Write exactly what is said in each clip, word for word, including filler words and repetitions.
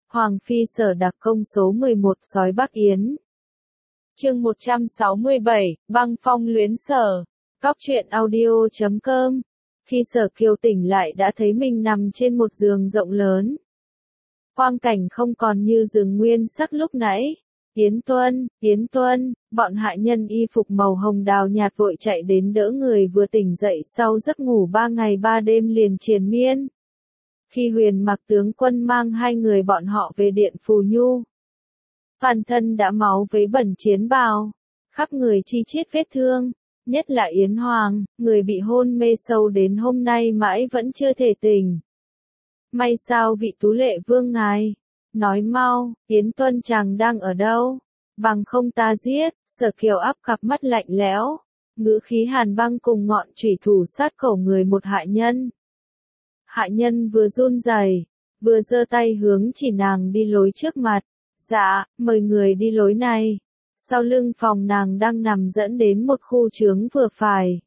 Hoàng phi Sở đặc công số mười một sói Bắc Yến. Chương một trăm sáu mươi bảy, băng phong luyến Sở. Cóc truyện audio chấm com. Khi Sở Kiều tỉnh lại đã thấy mình nằm trên một giường rộng lớn. Quang cảnh không còn như giường nguyên sắc lúc nãy. Yến Tuân, Yến Tuân, bọn hạ nhân y phục màu hồng đào nhạt vội chạy đến đỡ người vừa tỉnh dậy sau giấc ngủ ba ngày ba đêm liền triền miên. Khi Huyền Mặc tướng quân mang hai người bọn họ về điện Phù Nhu, toàn thân đã máu vấy bẩn chiến bào, khắp người chi chít vết thương, nhất là Yến Hoàng, người bị hôn mê sâu đến hôm nay mãi vẫn chưa thể tỉnh. May sao vị tú lệ vương ngài, nói mau, Yến Tuân chàng đang ở đâu, bằng không ta giết. Sở Kiều áp cặp mắt lạnh lẽo, ngữ khí hàn băng cùng ngọn chủy thủ sát cổ người một hạ nhân. Hạ nhân vừa run rẩy, vừa giơ tay hướng chỉ nàng đi lối trước mặt. Dạ, mời người đi lối này. Sau lưng phòng nàng đang nằm dẫn đến một khu trướng vừa phải.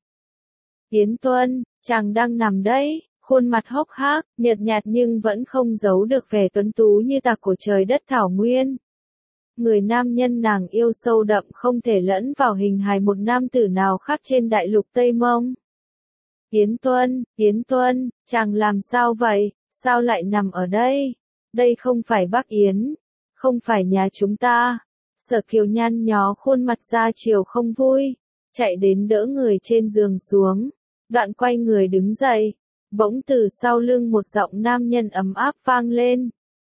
Yến Tuân, chàng đang nằm đấy, khuôn mặt hốc hác, nhợt nhạt nhưng vẫn không giấu được vẻ tuấn tú như tạc của trời đất thảo nguyên. Người nam nhân nàng yêu sâu đậm không thể lẫn vào hình hài một nam tử nào khác trên đại lục Tây Mông. Yến Tuân, Yến Tuân, chàng làm sao vậy, sao lại nằm ở đây? Đây không phải Bắc Yến, không phải nhà chúng ta. Sở Kiều nhăn nhó khuôn mặt ra chiều không vui, chạy đến đỡ người trên giường xuống, đoạn quay người đứng dậy, bỗng từ sau lưng một giọng nam nhân ấm áp vang lên.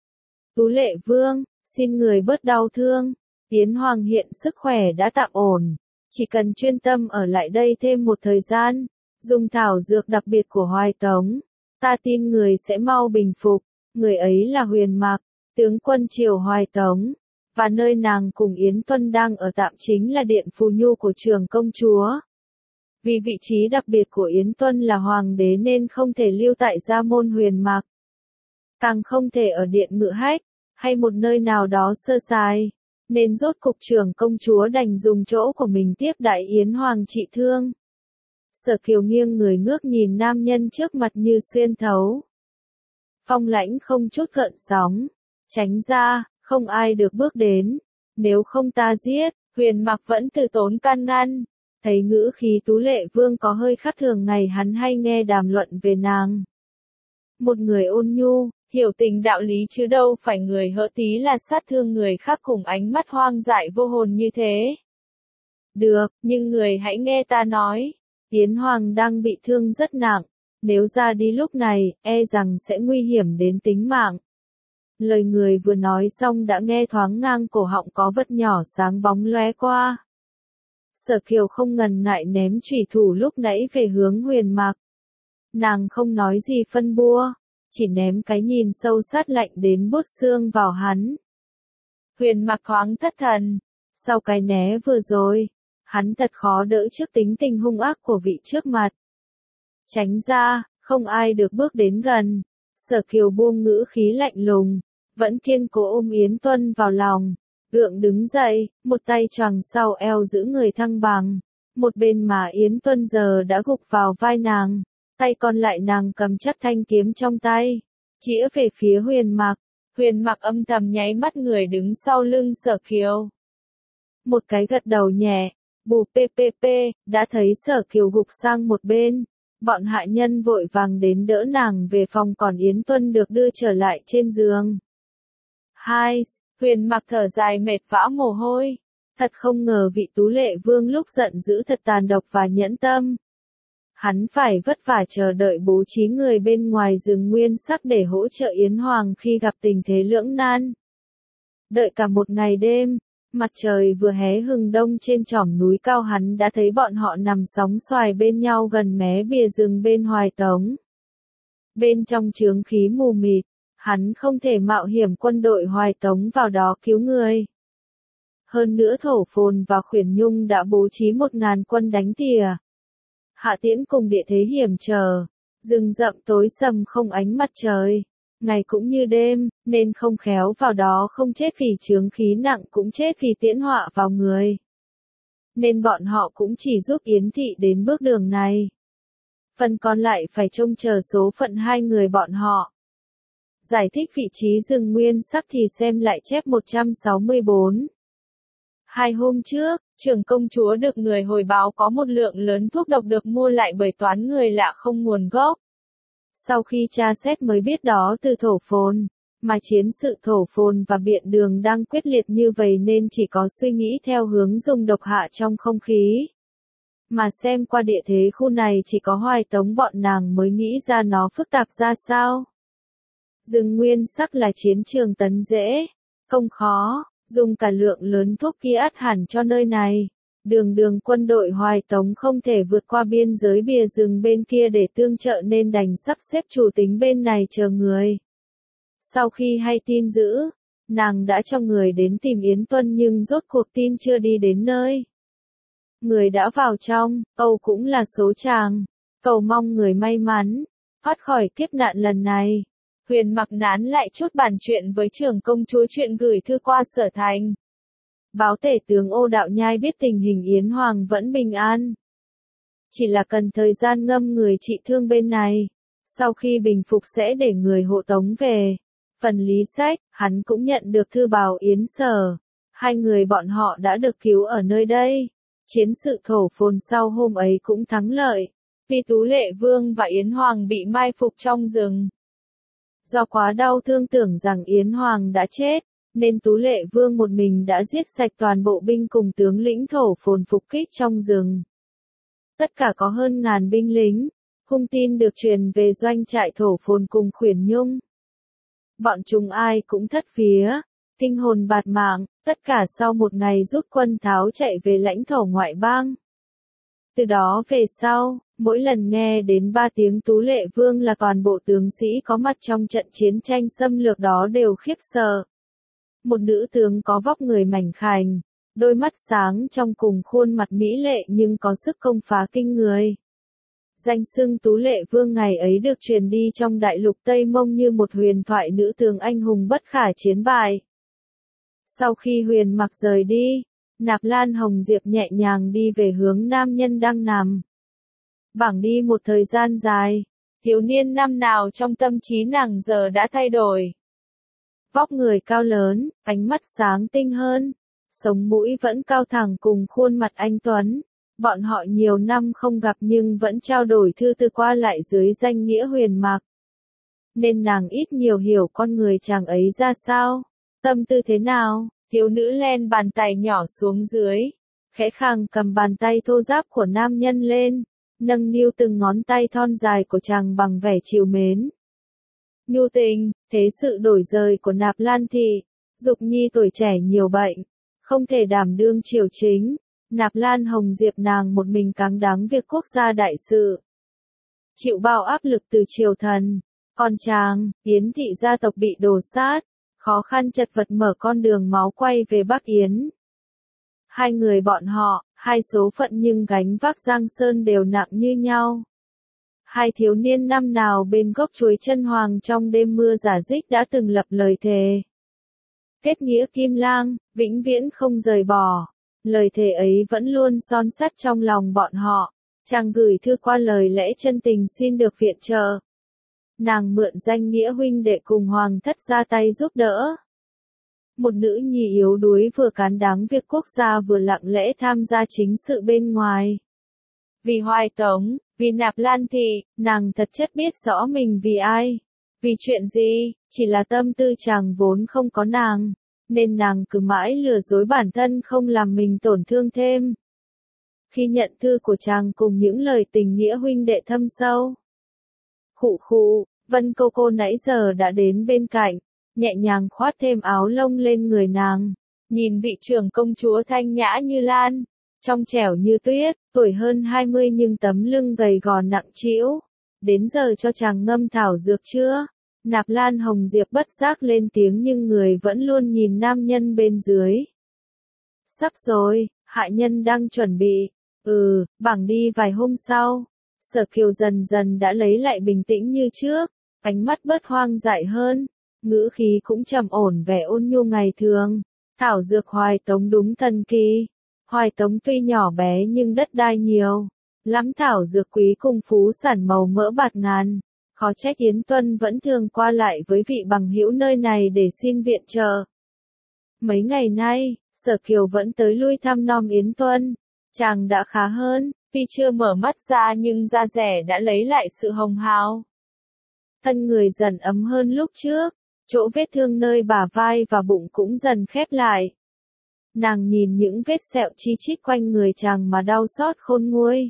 Tú lệ vương, xin người bớt đau thương, Yến Hoàng hiện sức khỏe đã tạm ổn, chỉ cần chuyên tâm ở lại đây thêm một thời gian, dùng thảo dược đặc biệt của Hoài Tống, ta tin người sẽ mau bình phục. Người ấy là Huyền Mặc, tướng quân triều Hoài Tống, và nơi nàng cùng Yến Tuân đang ở tạm chính là điện Phù Nhu của Trường công chúa. Vì vị trí đặc biệt của Yến Tuân là hoàng đế nên không thể lưu tại gia môn Huyền Mặc, càng không thể ở điện Ngự Hách hay một nơi nào đó sơ sài, nên rốt cục Trường công chúa đành dùng chỗ của mình tiếp đãi Yến Hoàng trị thương. Sở Kiều nghiêng người ngước nhìn nam nhân trước mặt như xuyên thấu. Phong lãnh không chút gợn sóng, tránh ra, không ai được bước đến, nếu không ta giết. Huyền Mặc vẫn từ tốn can ngăn, thấy ngữ khí tú lệ vương có hơi khác thường ngày hắn hay nghe đàm luận về nàng. Một người ôn nhu, hiểu tình đạo lý chứ đâu phải người hỡ tí là sát thương người khác cùng ánh mắt hoang dại vô hồn như thế. Được, nhưng người hãy nghe ta nói. Yến Hoàng đang bị thương rất nặng, nếu ra đi lúc này, e rằng sẽ nguy hiểm đến tính mạng. Lời người vừa nói xong đã nghe thoáng ngang cổ họng có vật nhỏ sáng bóng lóe qua. Sở Kiều không ngần ngại ném chủy thủ lúc nãy về hướng Huyền Mặc. Nàng không nói gì phân bua, chỉ ném cái nhìn sâu sát lạnh đến buốt xương vào hắn. Huyền Mặc thoáng thất thần, sau cái né vừa rồi, hắn thật khó đỡ trước tính tình hung ác của vị trước mặt. Tránh ra, không ai được bước đến gần. Sở Kiều buông ngữ khí lạnh lùng, vẫn kiên cố ôm Yến Tuân vào lòng, gượng đứng dậy, một tay choàng sau eo giữ người thăng bằng. Một bên mà Yến Tuân giờ đã gục vào vai nàng, tay còn lại nàng cầm chắc thanh kiếm trong tay, chĩa về phía Huyền Mặc. Huyền Mặc âm thầm nháy mắt người đứng sau lưng Sở Kiều. Một cái gật đầu nhẹ, bù ppp, đã thấy Sở Kiều gục sang một bên. Bọn hạ nhân vội vàng đến đỡ nàng về phòng còn Yến Tuân được đưa trở lại trên giường. Hai, Huyền Mặc thở dài mệt vã mồ hôi. Thật không ngờ vị tú lệ vương lúc giận dữ thật tàn độc và nhẫn tâm. Hắn phải vất vả chờ đợi bố trí người bên ngoài rừng nguyên sắc để hỗ trợ Yến Hoàng khi gặp tình thế lưỡng nan. Đợi cả một ngày đêm, mặt trời vừa hé hừng đông trên chỏm núi cao hắn đã thấy bọn họ nằm sóng xoài bên nhau gần mé bìa rừng bên Hoài Tống. Bên trong chướng khí mù mịt, hắn không thể mạo hiểm quân đội Hoài Tống vào đó cứu người. Hơn nữa Thổ Phồn và Khuyển Nhung đã bố trí một ngàn quân đánh tỉa. Hạ Tiễn cùng địa thế hiểm trở, rừng rậm tối sầm không ánh mặt trời. Ngày cũng như đêm, nên không khéo vào đó không chết vì chướng khí nặng cũng chết vì tiễn họa vào người. Nên bọn họ cũng chỉ giúp Yến Thị đến bước đường này. Phần còn lại phải trông chờ số phận hai người bọn họ. Giải thích vị trí rừng nguyên sắc thì xem lại chép một trăm sáu mươi bốn. Hai hôm trước, trưởng công chúa được người hồi báo có một lượng lớn thuốc độc được mua lại bởi toán người lạ không nguồn gốc. Sau khi tra xét mới biết đó từ thổ phồn, mà chiến sự thổ phồn và biện đường đang quyết liệt như vậy nên chỉ có suy nghĩ theo hướng dùng độc hạ trong không khí. Mà xem qua địa thế khu này chỉ có Hoài Tống bọn nàng mới nghĩ ra nó phức tạp ra sao. Rừng nguyên sắc là chiến trường tấn dễ, công khó, dùng cả lượng lớn thuốc kia ắt hẳn cho nơi này. Đường đường quân đội Hoài Tống không thể vượt qua biên giới bìa rừng bên kia để tương trợ nên đành sắp xếp chủ tính bên này chờ người. Sau khi hay tin dữ, nàng đã cho người đến tìm Yến Tuân nhưng rốt cuộc tin chưa đi đến nơi. Người đã vào trong, cầu cũng là số chàng, cầu mong người may mắn, thoát khỏi kiếp nạn lần này. Huyền Mặc nán lại chút bàn chuyện với trưởng công chúa chuyện gửi thư qua Sở Thành. Báo tể tướng Ô Đạo Nhai biết tình hình Yến Hoàng vẫn bình an. Chỉ là cần thời gian ngâm người trị thương bên này. Sau khi bình phục sẽ để người hộ tống về. Phần lý sách, hắn cũng nhận được thư báo Yến Sở. Hai người bọn họ đã được cứu ở nơi đây. Chiến sự thổ phồn sau hôm ấy cũng thắng lợi. Vì Tú Lệ Vương và Yến Hoàng bị mai phục trong rừng. Do quá đau thương tưởng rằng Yến Hoàng đã chết, nên Tú Lệ Vương một mình đã giết sạch toàn bộ binh cùng tướng lĩnh thổ phồn phục kích trong rừng. Tất cả có hơn ngàn binh lính, hung tin được truyền về doanh trại thổ phồn cùng Khuyển Nhung. Bọn chúng ai cũng thất phía, kinh hồn bạt mạng, tất cả sau một ngày rút quân tháo chạy về lãnh thổ ngoại bang. Từ đó về sau, mỗi lần nghe đến ba tiếng Tú Lệ Vương là toàn bộ tướng sĩ có mặt trong trận chiến tranh xâm lược đó đều khiếp sợ. Một nữ tướng có vóc người mảnh khảnh, đôi mắt sáng trong cùng khuôn mặt mỹ lệ nhưng có sức công phá kinh người. Danh xưng Tú Lệ Vương ngày ấy được truyền đi trong đại lục Tây Mông như một huyền thoại nữ tướng anh hùng bất khả chiến bại. Sau khi Huyền Mặc rời đi, Nạp Lan Hồng Diệp nhẹ nhàng đi về hướng nam nhân đang nằm. Bảng đi một thời gian dài, thiếu niên năm nào trong tâm trí nàng giờ đã thay đổi. Vóc người cao lớn, ánh mắt sáng tinh hơn, sống mũi vẫn cao thẳng cùng khuôn mặt anh tuấn. Bọn họ nhiều năm không gặp nhưng vẫn trao đổi thư từ qua lại dưới danh nghĩa Huyền Mặc. Nên nàng ít nhiều hiểu con người chàng ấy ra sao, tâm tư thế nào. Thiếu nữ len bàn tay nhỏ xuống dưới, khẽ khàng cầm bàn tay thô ráp của nam nhân lên, nâng niu từng ngón tay thon dài của chàng bằng vẻ trìu mến. Nhu tình, thế sự đổi rời của Nạp Lan thị, Dục Nhi tuổi trẻ nhiều bệnh, không thể đảm đương triều chính, Nạp Lan Hồng Diệp nàng một mình cáng đáng việc quốc gia đại sự. Chịu bao áp lực từ triều thần, còn chàng, Yến thị gia tộc bị đổ sát. Khó khăn chật vật mở con đường máu quay về Bắc Yến. Hai người bọn họ, hai số phận nhưng gánh vác Giang Sơn đều nặng như nhau. Hai thiếu niên năm nào bên gốc chuối chân hoàng trong đêm mưa giả dích đã từng lập lời thề. Kết nghĩa kim lang, vĩnh viễn không rời bỏ. Lời thề ấy vẫn luôn son sắt trong lòng bọn họ. Chàng gửi thư qua lời lẽ chân tình xin được viện trợ. Nàng mượn danh nghĩa huynh đệ cùng hoàng thất ra tay giúp đỡ. Một nữ nhi yếu đuối vừa cán đáng việc quốc gia vừa lặng lẽ tham gia chính sự bên ngoài. Vì Hoài Tống, vì Nạp Lan thị, nàng thật chất biết rõ mình vì ai, vì chuyện gì, chỉ là tâm tư chàng vốn không có nàng, nên nàng cứ mãi lừa dối bản thân không làm mình tổn thương thêm. Khi nhận thư của chàng cùng những lời tình nghĩa huynh đệ thâm sâu. Khụ khụ, Vân cô cô nãy giờ đã đến bên cạnh, nhẹ nhàng khoát thêm áo lông lên người nàng, nhìn vị trưởng công chúa thanh nhã như lan, trong trẻo như tuyết, tuổi hơn hai mươi nhưng tấm lưng gầy gò nặng trĩu. Đến giờ cho chàng ngâm thảo dược chưa? Nạp Lan Hồng Diệp bất giác lên tiếng nhưng người vẫn luôn nhìn nam nhân bên dưới. Sắp rồi, hạ nhân đang chuẩn bị. Ừ, bảng đi vài hôm sau. Sở Kiều dần dần đã lấy lại bình tĩnh như trước, ánh mắt bớt hoang dại hơn, ngữ khí cũng trầm ổn vẻ ôn nhu ngày thường. Thảo dược Hoài Tống đúng thần kỳ. Hoài Tống tuy nhỏ bé nhưng đất đai nhiều, lắm thảo dược quý cùng phú sản màu mỡ bạt ngàn, Khó trách Yến Tuân vẫn thường qua lại với vị bằng hữu nơi này để xin viện trợ. Mấy ngày nay, Sở Kiều vẫn tới lui thăm nom Yến Tuân. Chàng đã khá hơn, tuy chưa mở mắt ra nhưng da dẻ đã lấy lại sự hồng hào. Thân người dần ấm hơn lúc trước, chỗ vết thương nơi bả vai và bụng cũng dần khép lại. Nàng nhìn những vết sẹo chi chít quanh người chàng mà đau xót khôn nguôi.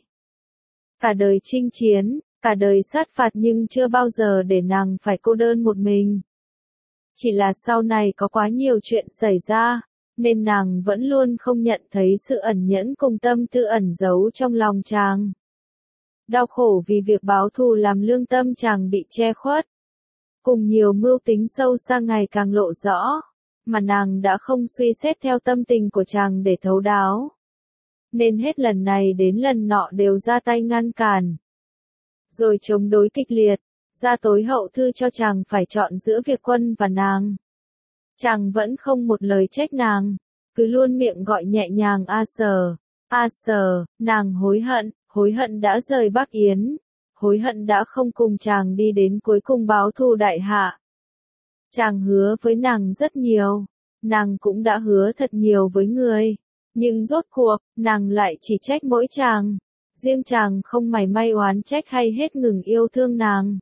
Cả đời chinh chiến, cả đời sát phạt nhưng chưa bao giờ để nàng phải cô đơn một mình. Chỉ là sau này có quá nhiều chuyện xảy ra, nên nàng vẫn luôn không nhận thấy sự ẩn nhẫn cùng tâm tư ẩn giấu trong lòng chàng. Đau khổ vì việc báo thù làm lương tâm chàng bị che khuất. Cùng nhiều mưu tính sâu xa ngày càng lộ rõ, mà nàng đã không suy xét theo tâm tình của chàng để thấu đáo. Nên hết lần này đến lần nọ đều ra tay ngăn cản. Rồi chống đối kịch liệt, ra tối hậu thư cho chàng phải chọn giữa việc quân và nàng. Chàng vẫn không một lời trách nàng, cứ luôn miệng gọi nhẹ nhàng A Sở, A Sở, nàng hối hận, hối hận đã rời Bắc Yến, hối hận đã không cùng chàng đi đến cuối cùng báo thù đại hạ. Chàng hứa với nàng rất nhiều, nàng cũng đã hứa thật nhiều với người, nhưng rốt cuộc, nàng lại chỉ trách mỗi chàng, riêng chàng không mảy may oán trách hay hết ngừng yêu thương nàng.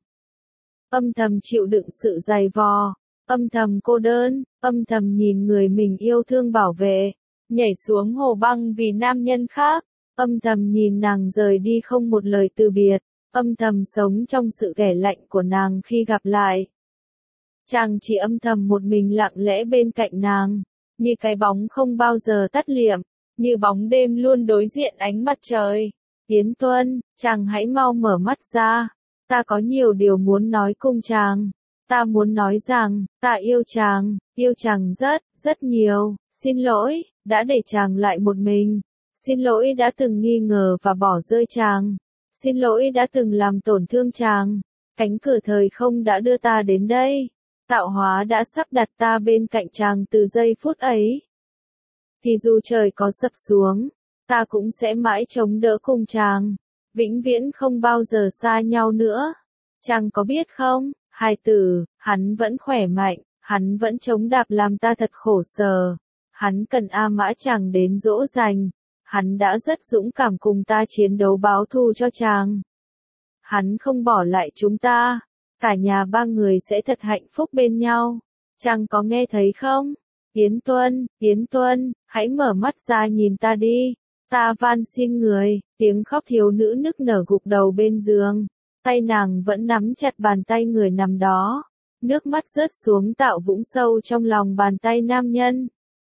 Âm thầm chịu đựng sự dày vò, âm thầm cô đơn, âm thầm nhìn người mình yêu thương bảo vệ, nhảy xuống hồ băng vì nam nhân khác, âm thầm nhìn nàng rời đi không một lời từ biệt, âm thầm sống trong sự ghẻ lạnh của nàng khi gặp lại. Chàng chỉ âm thầm một mình lặng lẽ bên cạnh nàng, như cái bóng không bao giờ tắt liệm, như bóng đêm luôn đối diện ánh mặt trời. Yến Tuân, chàng hãy mau mở mắt ra, ta có nhiều điều muốn nói cùng chàng. Ta muốn nói rằng, ta yêu chàng, yêu chàng rất, rất nhiều, xin lỗi, đã để chàng lại một mình. Xin lỗi đã từng nghi ngờ và bỏ rơi chàng. Xin lỗi đã từng làm tổn thương chàng. Cánh cửa thời không đã đưa ta đến đây. Tạo hóa đã sắp đặt ta bên cạnh chàng từ giây phút ấy. Thì dù trời có sập xuống, ta cũng sẽ mãi chống đỡ cùng chàng. Vĩnh viễn không bao giờ xa nhau nữa. Chàng có biết không? Hai tử, hắn vẫn khỏe mạnh, hắn vẫn chống đạp làm ta thật khổ sở. Hắn cần A Mã chàng đến dỗ dành. Hắn đã rất dũng cảm cùng ta chiến đấu báo thù cho chàng. Hắn không bỏ lại chúng ta. Cả nhà ba người sẽ thật hạnh phúc bên nhau. Chàng có nghe thấy không? Yến Tuân, Yến Tuân, hãy mở mắt ra nhìn ta đi. Ta van xin người, tiếng khóc thiếu nữ nức nở gục đầu bên giường. Tay nàng vẫn nắm chặt bàn tay người nằm đó. Nước mắt rớt xuống tạo vũng sâu trong lòng bàn tay nam nhân.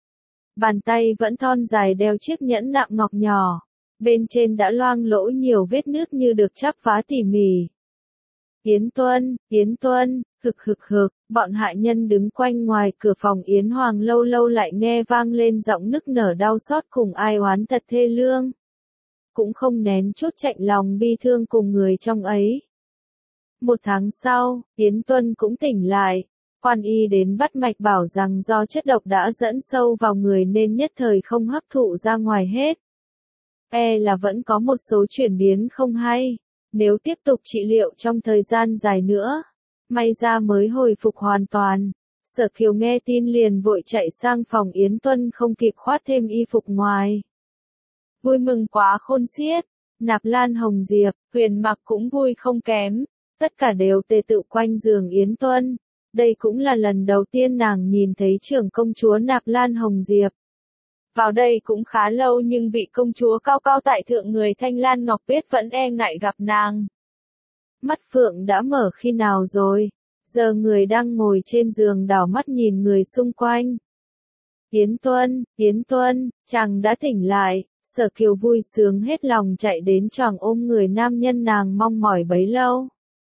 Bàn tay vẫn thon dài đeo chiếc nhẫn nạm ngọc nhỏ. Bên trên đã loang lỗ nhiều vết nứt như được chắp vá tỉ mỉ. Yến Tuân, Yến Tuân, hực hực hực, bọn hạ nhân đứng quanh ngoài cửa phòng Yến Hoàng lâu lâu lại nghe vang lên giọng nức nở đau xót cùng ai oán thật thê lương. Cũng không nén chút chạnh lòng bi thương cùng người trong ấy. Một tháng sau, Yến Tuân cũng tỉnh lại. Quan y đến bắt mạch bảo rằng do chất độc đã dẫn sâu vào người nên nhất thời không hấp thụ ra ngoài hết. E là vẫn có một số chuyển biến không hay. Nếu tiếp tục trị liệu trong thời gian dài nữa, may ra mới hồi phục hoàn toàn. Sở Kiều nghe tin liền vội chạy sang phòng Yến Tuân không kịp khoác thêm y phục ngoài. Vui mừng quá khôn xiết, Nạp Lan Hồng Diệp, Huyền Mặc cũng vui không kém, tất cả đều tề tựu quanh giường Yến Tuân. Đây cũng là lần đầu tiên nàng nhìn thấy trưởng công chúa Nạp Lan Hồng Diệp. Vào đây cũng khá lâu nhưng vị công chúa cao cao tại thượng người Thanh Lan Ngọc Tuyết vẫn e ngại gặp nàng. Mắt Phượng đã mở khi nào rồi? Giờ người đang ngồi trên giường đảo mắt nhìn người xung quanh. Yến Tuân, Yến Tuân, chàng đã tỉnh lại. Sở Kiều vui sướng hết lòng chạy đến choàng ôm người nam nhân nàng mong mỏi bấy lâu.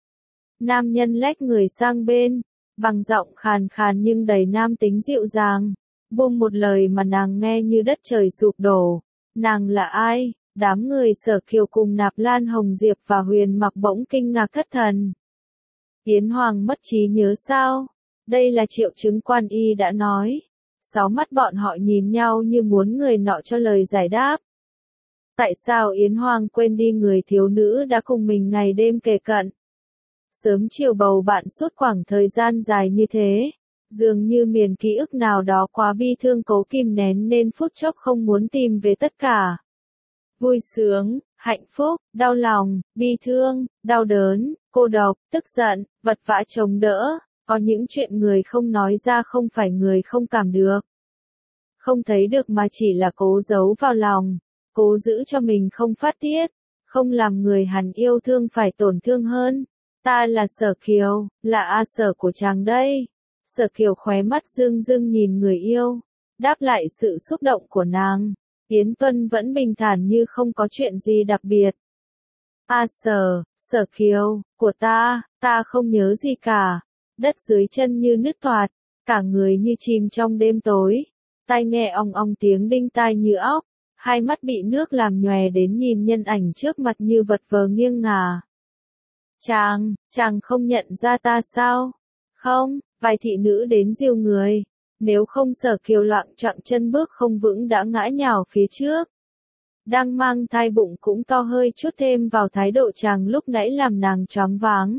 Nam nhân lách người sang bên, bằng giọng khàn khàn nhưng đầy nam tính dịu dàng. Buông một lời mà nàng nghe như đất trời sụp đổ. Nàng là ai? Đám người Sở Kiều cùng Nạp Lan Hồng Diệp và Huyền Mặc bỗng kinh ngạc thất thần. Yến Hoàng mất trí nhớ sao? Đây là triệu chứng quan y đã nói. Sáu mắt bọn họ nhìn nhau như muốn người nọ cho lời giải đáp. Tại sao Yến Hoàng quên đi người thiếu nữ đã cùng mình ngày đêm kề cận? Sớm chiều bầu bạn suốt khoảng thời gian dài như thế, dường như miền ký ức nào đó quá bi thương cố kìm nén nên phút chốc không muốn tìm về tất cả. Vui sướng, hạnh phúc, đau lòng, bi thương, đau đớn, cô độc, tức giận, vật vã chống đỡ, có những chuyện người không nói ra không phải người không cảm được. Không thấy được mà chỉ là cố giấu vào lòng, cố giữ cho mình không phát tiết, không làm người hắn yêu thương phải tổn thương hơn. Ta là Sở Kiều, là A Sở của chàng đây. Sở Kiều khóe mắt rưng rưng nhìn người yêu, đáp lại sự xúc động của nàng. Yến Tuân vẫn bình thản như không có chuyện gì đặc biệt. A Sở, Sở Kiều, của ta, ta không nhớ gì cả. Đất dưới chân như nứt toạc, cả người như chìm trong đêm tối. Tai nghe ong ong tiếng đinh tai như óc, hai mắt bị nước làm nhòe đến nhìn nhân ảnh trước mặt như vật vờ nghiêng ngả. Chàng, chàng không nhận ra ta sao? Không, vài thị nữ đến dìu người. Nếu không Sở Kiều loạng choạng chân bước không vững đã ngã nhào phía trước. Đang mang thai bụng cũng to hơi chút thêm vào thái độ chàng lúc nãy làm nàng choáng váng.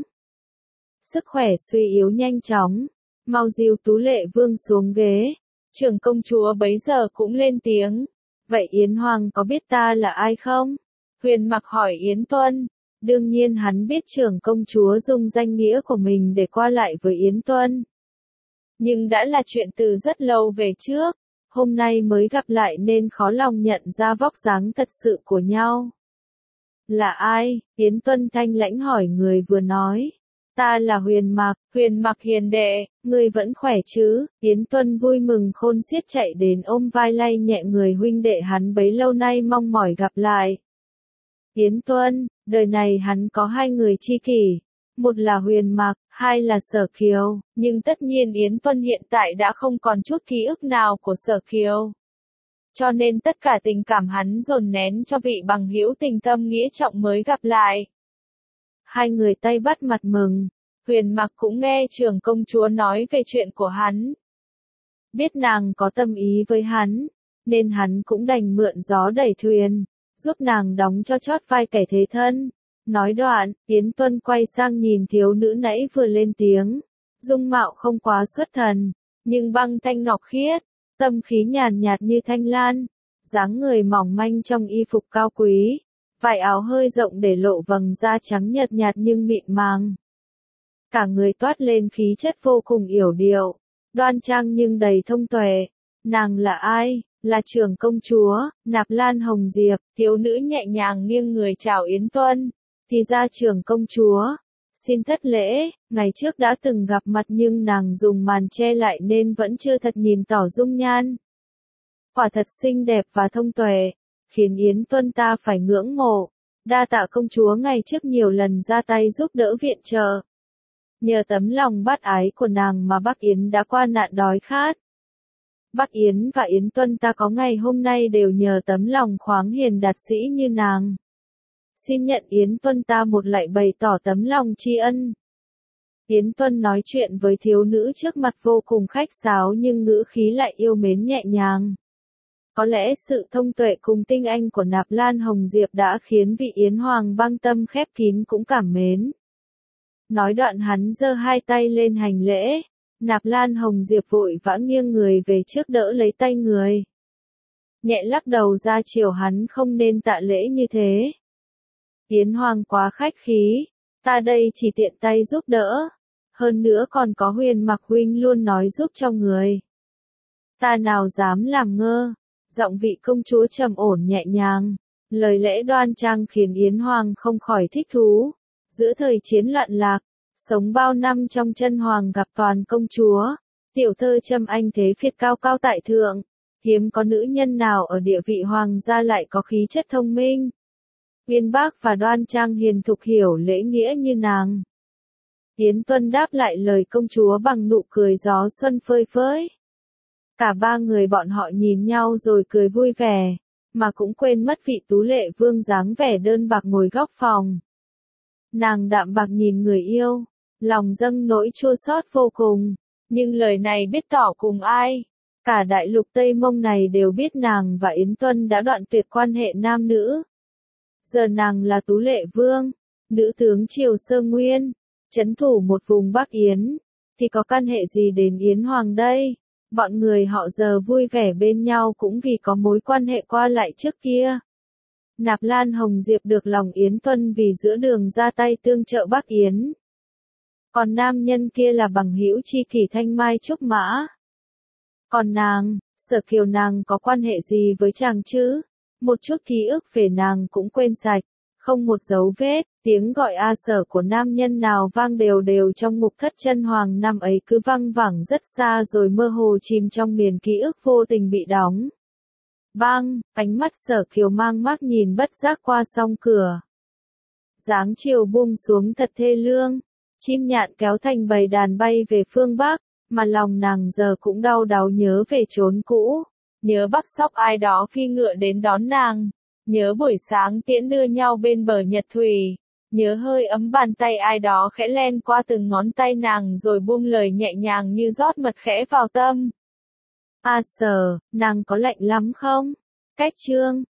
Sức khỏe suy yếu nhanh chóng, mau dìu Tú Lệ Vương xuống ghế. Trưởng công chúa bấy giờ cũng lên tiếng. Vậy Yến Hoàng có biết ta là ai không? Huyền Mặc hỏi Yến Tuân. Đương nhiên hắn biết trưởng công chúa dùng danh nghĩa của mình để qua lại với Yến Tuân. Nhưng đã là chuyện từ rất lâu về trước, hôm nay mới gặp lại nên khó lòng nhận ra vóc dáng thật sự của nhau. Là ai? Yến Tuân thanh lãnh hỏi người vừa nói. Ta là Huyền Mặc, Huyền Mặc hiền đệ, ngươi vẫn khỏe chứ? Yến Tuân vui mừng khôn xiết chạy đến ôm vai lay nhẹ người huynh đệ hắn bấy lâu nay mong mỏi gặp lại. Yến Tuân, đời này hắn có hai người tri kỷ, một là Huyền Mặc, hai là Sở Kiều, nhưng tất nhiên Yến Tuân hiện tại đã không còn chút ký ức nào của Sở Kiều. Cho nên tất cả tình cảm hắn dồn nén cho vị bằng hữu tình thâm nghĩa trọng mới gặp lại. Hai người tay bắt mặt mừng, Huyền Mặc cũng nghe trưởng công chúa nói về chuyện của hắn. Biết nàng có tâm ý với hắn, nên hắn cũng đành mượn gió đẩy thuyền, giúp nàng đóng cho chót vai kẻ thế thân. Nói đoạn, Yến Tuân quay sang nhìn thiếu nữ nãy vừa lên tiếng. Dung mạo không quá xuất thần, nhưng băng thanh ngọc khiết, tâm khí nhàn nhạt như thanh lan, dáng người mỏng manh trong y phục cao quý, vải áo hơi rộng để lộ vầng da trắng nhợt nhạt nhưng mịn màng. Cả người toát lên khí chất vô cùng yểu điệu, đoan trang nhưng đầy thông tuệ. Nàng là ai? Là trưởng công chúa, Nạp Lan Hồng Diệp. Thiếu nữ nhẹ nhàng nghiêng người chào Yến Tuân. Thì ra trưởng công chúa, xin thất lễ, ngày trước đã từng gặp mặt nhưng nàng dùng màn che lại nên vẫn chưa thật nhìn tỏ dung nhan. Quả thật xinh đẹp và thông tuệ, khiến Yến Tuân ta phải ngưỡng mộ. Đa tạ công chúa ngày trước nhiều lần ra tay giúp đỡ viện trợ. Nhờ tấm lòng bác ái của nàng mà Bắc Yến đã qua nạn đói khát. Bắc Yến và Yến Tuân ta có ngày hôm nay đều nhờ tấm lòng khoáng hiền đạt sĩ như nàng. Xin nhận Yến Tuân ta một lạy bày tỏ tấm lòng tri ân. Yến Tuân nói chuyện với thiếu nữ trước mặt vô cùng khách sáo nhưng ngữ khí lại yêu mến nhẹ nhàng. Có lẽ sự thông tuệ cùng tinh anh của Nạp Lan Hồng Diệp đã khiến vị Yến Hoàng băng tâm khép kín cũng cảm mến. Nói đoạn hắn giơ hai tay lên hành lễ. Nạp Lan Hồng Diệp vội vã nghiêng người về trước đỡ lấy tay người. Nhẹ lắc đầu ra chiều hắn không nên tạ lễ như thế. Yến Hoàng quá khách khí, ta đây chỉ tiện tay giúp đỡ. Hơn nữa còn có Huyền Mặc huynh luôn nói giúp cho người. Ta nào dám làm ngơ. Giọng vị công chúa trầm ổn nhẹ nhàng. Lời lẽ đoan trang khiến Yến Hoàng không khỏi thích thú. Giữa thời chiến loạn lạc, sống bao năm trong chân hoàng gặp toàn công chúa, tiểu thơ Trâm Anh thế phiệt cao cao tại thượng, hiếm có nữ nhân nào ở địa vị hoàng gia lại có khí chất thông minh, uyên bác và đoan trang hiền thục hiểu lễ nghĩa như nàng. Yến Tuân đáp lại lời công chúa bằng nụ cười gió xuân phơi phới. Cả ba người bọn họ nhìn nhau rồi cười vui vẻ, mà cũng quên mất vị Tú Lệ Vương dáng vẻ đơn bạc ngồi góc phòng. Nàng đạm bạc nhìn người yêu, lòng dâng nỗi chua xót vô cùng, nhưng lời này biết tỏ cùng ai. Cả đại lục Tây Mông này đều biết nàng và Yến Tuân đã đoạn tuyệt quan hệ nam nữ. Giờ nàng là Tú Lệ Vương, nữ tướng Triều Sơ Nguyên, trấn thủ một vùng Bắc Yến, thì có căn hệ gì đến Yến Hoàng đây? Bọn người họ giờ vui vẻ bên nhau cũng vì có mối quan hệ qua lại trước kia. Nạp Lan Hồng Diệp được lòng Yến Tuân vì giữa đường ra tay tương trợ Bắc Yến. Còn nam nhân kia là bằng hữu tri kỷ Thanh Mai Trúc Mã. Còn nàng, Sở Kiều nàng có quan hệ gì với chàng chứ? Một chút ký ức về nàng cũng quên sạch, không một dấu vết, tiếng gọi a Sở của nam nhân nào vang đều đều trong ngục thất chân hoàng năm ấy cứ văng vẳng rất xa rồi mơ hồ chìm trong miền ký ức vô tình bị đóng. Bang, ánh mắt Sở Kiều mang mác nhìn bất giác qua song cửa. Dáng chiều buông xuống thật thê lương, chim nhạn kéo thành bầy đàn bay về phương Bắc, mà lòng nàng giờ cũng đau đáu nhớ về chốn cũ, nhớ Bắc Sóc ai đó phi ngựa đến đón nàng, nhớ buổi sáng tiễn đưa nhau bên bờ Nhật Thủy, nhớ hơi ấm bàn tay ai đó khẽ len qua từng ngón tay nàng rồi buông lời nhẹ nhàng như rót mật khẽ vào tâm. A Sở, nàng có lạnh lắm không? Cách chương